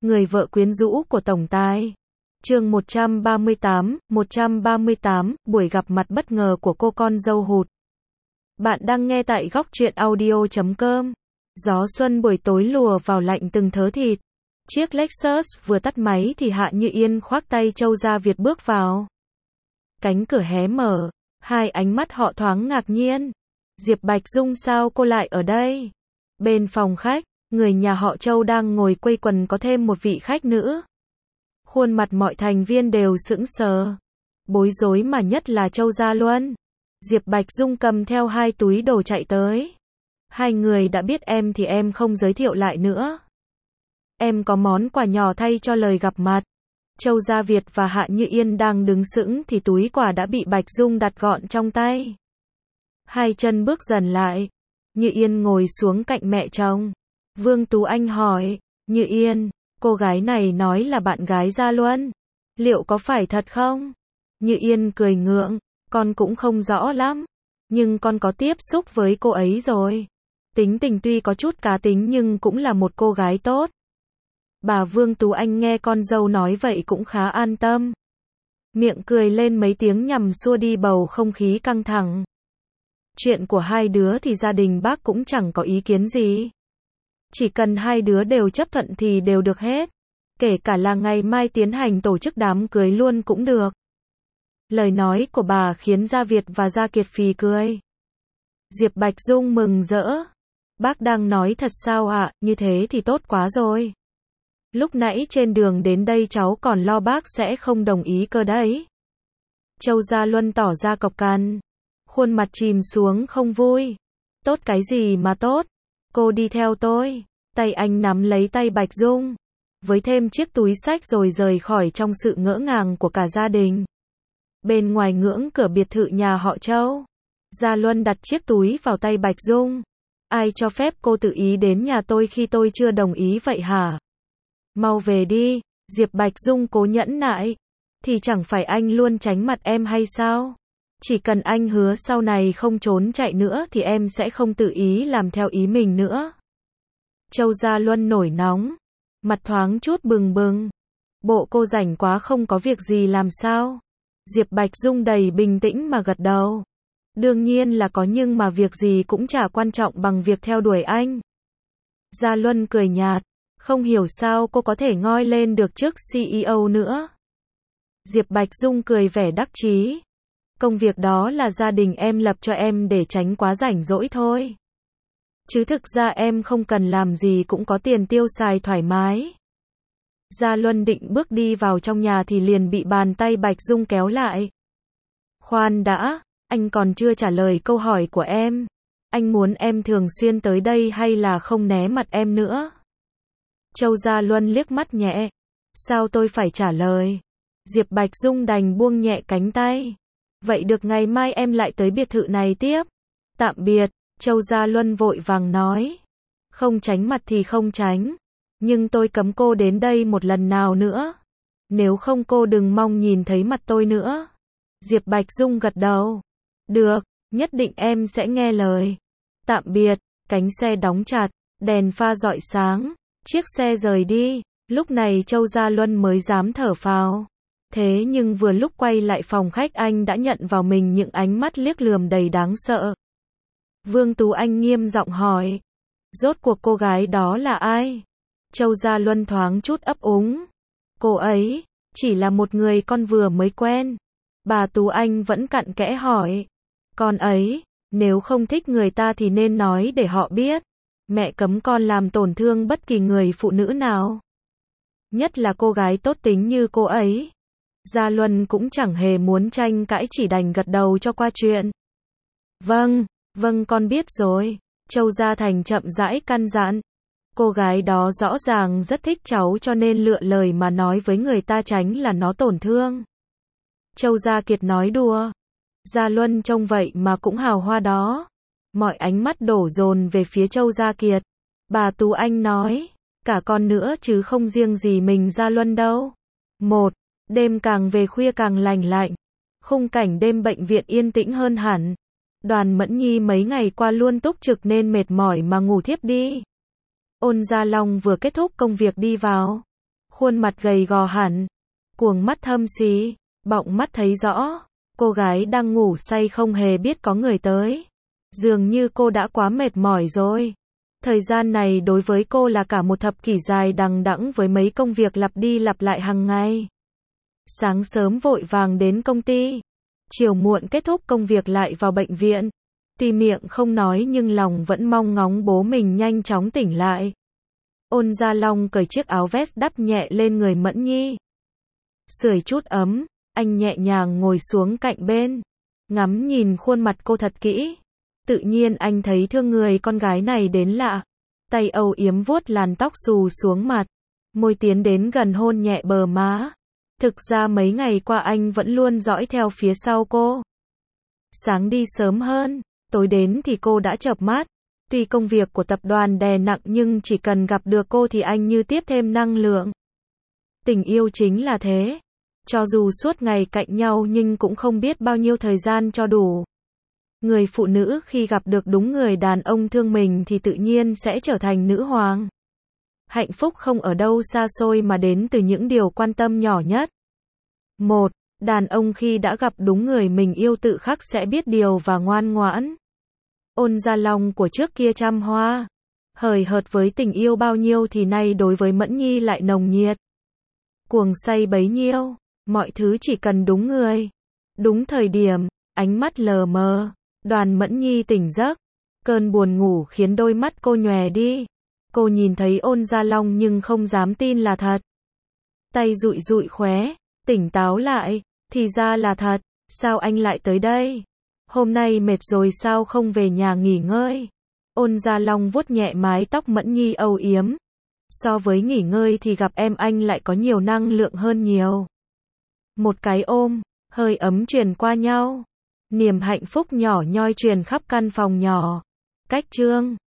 Người vợ quyến rũ của tổng tài. Chương 138, buổi gặp mặt bất ngờ của cô con dâu hụt. Bạn đang nghe tại góc truyện audio.com. Gió xuân buổi tối lùa vào lạnh từng thớ thịt. Chiếc Lexus vừa tắt máy thì Hạ Như Yên khoác tay Châu Gia Việt bước vào. Cánh cửa hé mở, hai ánh mắt họ thoáng ngạc nhiên. Diệp Bạch Dung, sao cô lại ở đây? Bên phòng khách, người nhà họ Châu đang ngồi quây quần, có thêm một vị khách nữ. Khuôn mặt mọi thành viên đều sững sờ, bối rối mà nhất là Châu Gia Luân. Diệp Bạch Dung cầm theo hai túi đồ chạy tới. Hai người đã biết em thì em không giới thiệu lại nữa. Em có món quà nhỏ thay cho lời gặp mặt. Châu Gia Việt và Hạ Như Yên đang đứng sững thì túi quà đã bị Bạch Dung đặt gọn trong tay. Hai chân bước dần lại. Như Yên ngồi xuống cạnh mẹ chồng. Vương Tú Anh hỏi, Như Yên, cô gái này nói là bạn gái Gia Luân. Liệu có phải thật không? Như Yên cười ngượng, con cũng không rõ lắm. Nhưng con có tiếp xúc với cô ấy rồi. Tính tình tuy có chút cá tính nhưng cũng là một cô gái tốt. Bà Vương Tú Anh nghe con dâu nói vậy cũng khá an tâm. Miệng cười lên mấy tiếng nhằm xua đi bầu không khí căng thẳng. Chuyện của hai đứa thì gia đình bác cũng chẳng có ý kiến gì. Chỉ cần hai đứa đều chấp thuận thì đều được hết. Kể cả là ngày mai tiến hành tổ chức đám cưới luôn cũng được. Lời nói của bà khiến Gia Việt và Gia Kiệt phì cười. Diệp Bạch Dung mừng rỡ. Bác đang nói thật sao ạ? Như thế thì tốt quá rồi. Lúc nãy trên đường đến đây cháu còn lo bác sẽ không đồng ý cơ đấy. Châu Gia Luân tỏ ra cộc cằn. Khuôn mặt chìm xuống không vui. Tốt cái gì mà tốt? Cô đi theo tôi. Tay anh nắm lấy tay Bạch Dung. Với thêm chiếc túi xách rồi rời khỏi trong sự ngỡ ngàng của cả gia đình. Bên ngoài ngưỡng cửa biệt thự nhà họ Châu. Gia Luân đặt chiếc túi vào tay Bạch Dung. Ai cho phép cô tự ý đến nhà tôi khi tôi chưa đồng ý vậy hả? Mau về đi. Diệp Bạch Dung cố nhẫn nại. Thì chẳng phải anh luôn tránh mặt em hay sao? Chỉ cần anh hứa sau này không trốn chạy nữa thì em sẽ không tự ý làm theo ý mình nữa. Châu Gia Luân nổi nóng. Mặt thoáng chút bừng bừng. Bộ cô rảnh quá không có việc gì làm sao? Diệp Bạch Dung đầy bình tĩnh mà gật đầu. Đương nhiên là có, nhưng mà việc gì cũng chả quan trọng bằng việc theo đuổi anh. Gia Luân cười nhạt. Không hiểu sao cô có thể ngoi lên được chức CEO nữa. Diệp Bạch Dung cười vẻ đắc chí. Công việc đó là gia đình em lập cho em để tránh quá rảnh rỗi thôi. Chứ thực ra em không cần làm gì cũng có tiền tiêu xài thoải mái. Gia Luân định bước đi vào trong nhà thì liền bị bàn tay Bạch Dung kéo lại. Khoan đã, anh còn chưa trả lời câu hỏi của em. Anh muốn em thường xuyên tới đây hay là không né mặt em nữa? Châu Gia Luân liếc mắt nhẹ. Sao tôi phải trả lời? Diệp Bạch Dung đành buông nhẹ cánh tay. Vậy được, ngày mai em lại tới biệt thự này tiếp. Tạm biệt, Châu Gia Luân vội vàng nói. Không tránh mặt thì không tránh. Nhưng tôi cấm cô đến đây một lần nào nữa. Nếu không cô đừng mong nhìn thấy mặt tôi nữa. Diệp Bạch Dung gật đầu. Được, nhất định em sẽ nghe lời. Tạm biệt, cánh xe đóng chặt, đèn pha rọi sáng. Chiếc xe rời đi. Lúc này Châu Gia Luân mới dám thở phào. Thế nhưng vừa lúc quay lại phòng khách anh đã nhận vào mình những ánh mắt liếc lườm đầy đáng sợ. Vương Tú Anh nghiêm giọng hỏi. Rốt cuộc cô gái đó là ai? Châu Gia Luân thoáng chút ấp úng. Cô ấy, chỉ là một người con vừa mới quen. Bà Tú Anh vẫn cặn kẽ hỏi. Con ấy, nếu không thích người ta thì nên nói để họ biết. Mẹ cấm con làm tổn thương bất kỳ người phụ nữ nào. Nhất là cô gái tốt tính như cô ấy. Gia Luân cũng chẳng hề muốn tranh cãi, chỉ đành gật đầu cho qua chuyện. Vâng, con biết rồi. Châu Gia Thành chậm rãi căn dặn. Cô gái đó rõ ràng rất thích cháu cho nên lựa lời mà nói với người ta tránh là nó tổn thương. Châu Gia Kiệt nói đùa. Gia Luân trông vậy mà cũng hào hoa đó. Mọi ánh mắt đổ dồn về phía Châu Gia Kiệt. Bà Tú Anh nói. Cả con nữa chứ không riêng gì mình Gia Luân đâu. Đêm càng về khuya càng lành lạnh. Khung cảnh đêm bệnh viện yên tĩnh hơn hẳn. Đoàn Mẫn Nhi mấy ngày qua luôn túc trực nên mệt mỏi mà ngủ thiếp đi. Ôn Gia Long vừa kết thúc công việc đi vào. khuôn mặt gầy gò hẳn, cuồng mắt thâm xí, bọng mắt thấy rõ. Cô gái đang ngủ say không hề biết có người tới. Dường như cô đã quá mệt mỏi rồi. Thời gian này đối với cô là cả một thập kỷ dài đằng đẵng với mấy công việc lặp đi lặp lại hàng ngày. Sáng sớm vội vàng đến công ty, chiều muộn kết thúc công việc lại vào bệnh viện. Tuy miệng không nói nhưng lòng vẫn mong ngóng bố mình nhanh chóng tỉnh lại. Ôn Gia Long cởi chiếc áo vest đắp nhẹ lên người Mẫn Nhi. Sưởi chút ấm, anh nhẹ nhàng ngồi xuống cạnh bên, ngắm nhìn khuôn mặt cô thật kỹ. Tự nhiên anh thấy thương người con gái này đến lạ. Tay âu yếm vuốt làn tóc xù xuống mặt, môi tiến đến gần hôn nhẹ bờ má. Thực ra mấy ngày qua anh vẫn luôn dõi theo phía sau cô. Sáng đi sớm hơn, tối đến thì cô đã chợp mắt. Tuy công việc của tập đoàn đè nặng nhưng chỉ cần gặp được cô thì anh như tiếp thêm năng lượng. Tình yêu chính là thế. Cho dù suốt ngày cạnh nhau nhưng cũng không biết bao nhiêu thời gian cho đủ. Người phụ nữ khi gặp được đúng người đàn ông thương mình thì tự nhiên sẽ trở thành nữ hoàng. Hạnh phúc không ở đâu xa xôi mà đến từ những điều quan tâm nhỏ nhất. 1. Đàn ông khi đã gặp đúng người mình yêu tự khắc sẽ biết điều và ngoan ngoãn. Ôn Gia Long của trước kia trăm hoa, hời hợt với tình yêu bao nhiêu thì nay đối với Mẫn Nhi lại nồng nhiệt. Cuồng say bấy nhiêu, mọi thứ chỉ cần đúng người, đúng thời điểm, ánh mắt lờ mờ. Đoàn Mẫn Nhi tỉnh giấc, cơn buồn ngủ khiến đôi mắt cô nhòe đi. Cô nhìn thấy Ôn Gia Long nhưng không dám tin là thật. Tay dụi dụi khóe, tỉnh táo lại, thì ra là thật, sao anh lại tới đây? Hôm nay mệt rồi sao không về nhà nghỉ ngơi? Ôn Gia Long vuốt nhẹ mái tóc Mẫn Nhi âu yếm. So với nghỉ ngơi thì gặp em anh lại có nhiều năng lượng hơn nhiều. Một cái ôm, hơi ấm truyền qua nhau. Niềm hạnh phúc nhỏ nhoi truyền khắp căn phòng nhỏ. Cách chương